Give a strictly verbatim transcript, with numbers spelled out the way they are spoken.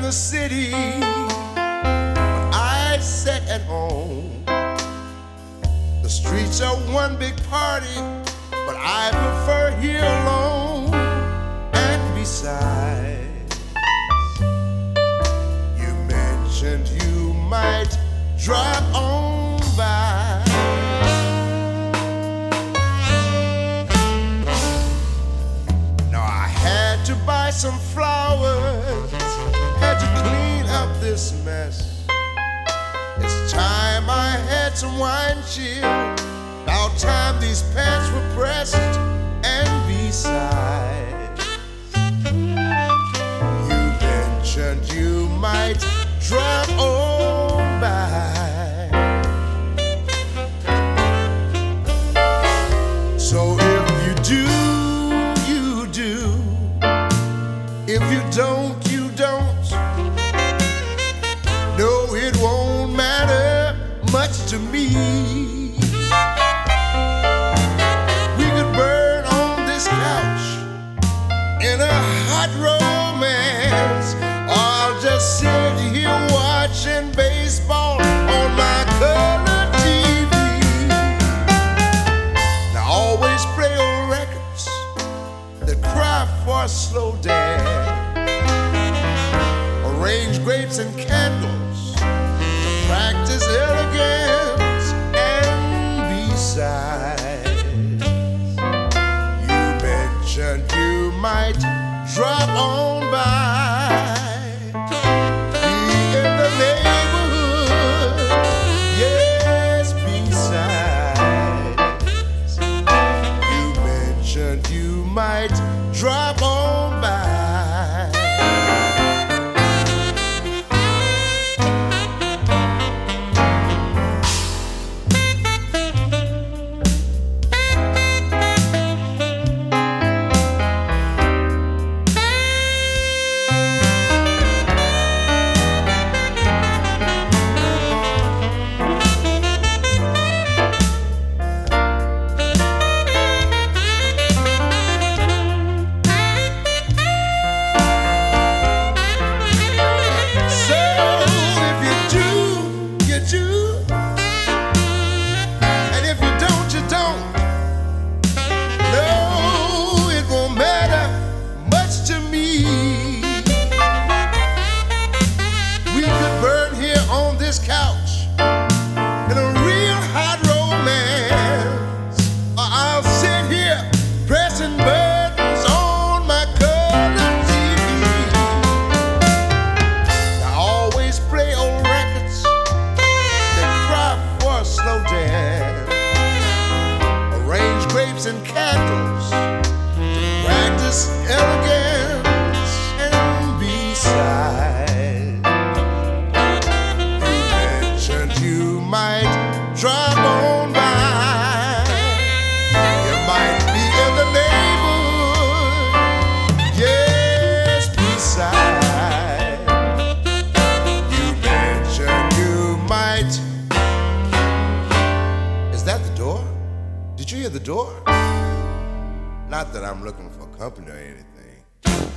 in the city, when I sit at home. The streets are one big party, but I prefer here alone. And besides, you mentioned you might drop on by. Now I had to buy some flowers, had to clean up this mess. It's time I had some wine chill. About time these pants were pressed. And besides, you mentioned you might drop on by. So if you do, you do. If you don't, you don't. No, it won't matter much to me. We could burn on this couch in a hot romance, or I'll just sit here watching baseball on my color T V. Now always play old records that cry for a slow dance. Arrange grapes and candles, practice elegance. And besides, you mentioned you might drop on by. Be in the neighborhood, yes, besides, you mentioned you might drop on by. Couch in a real hot romance, or I'll sit here pressing buttons on my color T V. I always play old records that cry for a slow dance. Arrange grapes and candles to practice elegance. And besides, you might drop on by. You might be in the neighborhood, yes, besides, you mentioned you might. Is that the door? Did you hear the door? Not that I'm looking for company or anything.